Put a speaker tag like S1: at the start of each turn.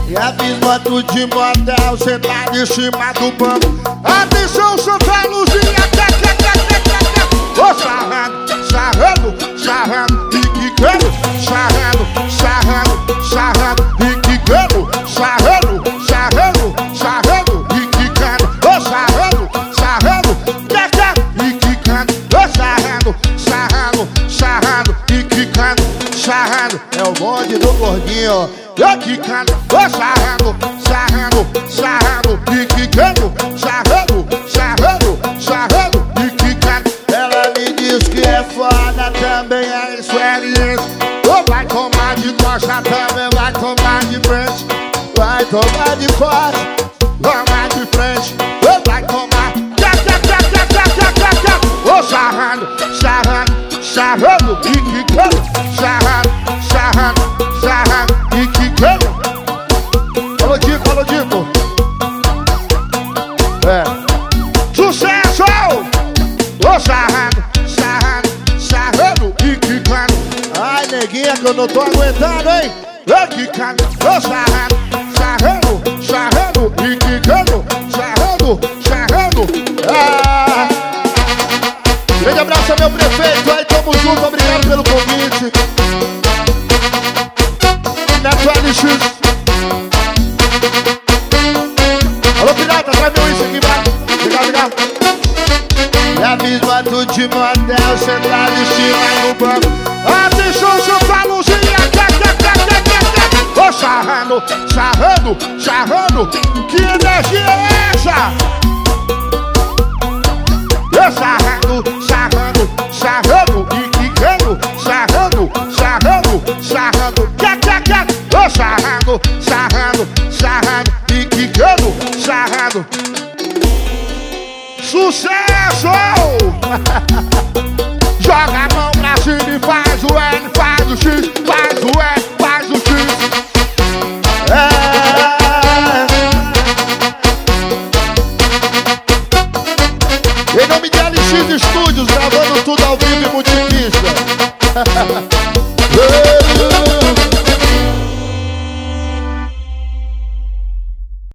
S1: E avisa tudo de motel, sentado em cima do banco. Atenção, Santa Luzia, ô sarrando, sarrando, sarrando e quicando, sarrando, sarrando, sarrando e quicando, sarrando, sarrando, sarrando e quicando, ô sarrando, sarrando, e quicando, ô sarrando, sarrando, sarrando e quicando, sarrando. É o bonde do gordinho, ó, quicando, ô sarrando, sarrando, sarrando e quicando, sarrando, sarrando, sarrando e quicando. Ela me diz que é foda, também é experiência. Ou vai tomar de costa, também vai tomar de frente. Vai tomar de costa, vai de frente. Ou vai tomar, ô sarrando, sarrando, sarrando e quicando, sarrando, sarrando, sarrando e quicando. Alô, Dico, alô, Dico. É sucesso! Ô sarrando, sarrando, sarrando e quicando. Ai, neguinha, que eu não tô aguentando, hein? Ô quicando, ô sarrando, sarrando, sarrando e quicando, sarrando, sarrando. Ah! Grande abraço ao meu prefeito, aí tamo junto, obrigado pelo convite. Neto LX. Alô, pirata, traz meu isso aqui, vai. Obrigado, obrigado. E avisa tudo de motel, sentado em cima do banco. Atenção, Santa Luzia, ô sarrando, sarrando, sarrando. Que energia é essa? Ô sarrando, sarrando, sarrando e quicando, sarrando, sarrando, sarrando. Ô sarrando, sarrando, sarrando e quicando, sarrando. Sucesso! Joga a mão pra cima e faz o L, faz o X, faz o L, faz o X. Em nome de LX Studios, gravando tudo ao vivo e multipista.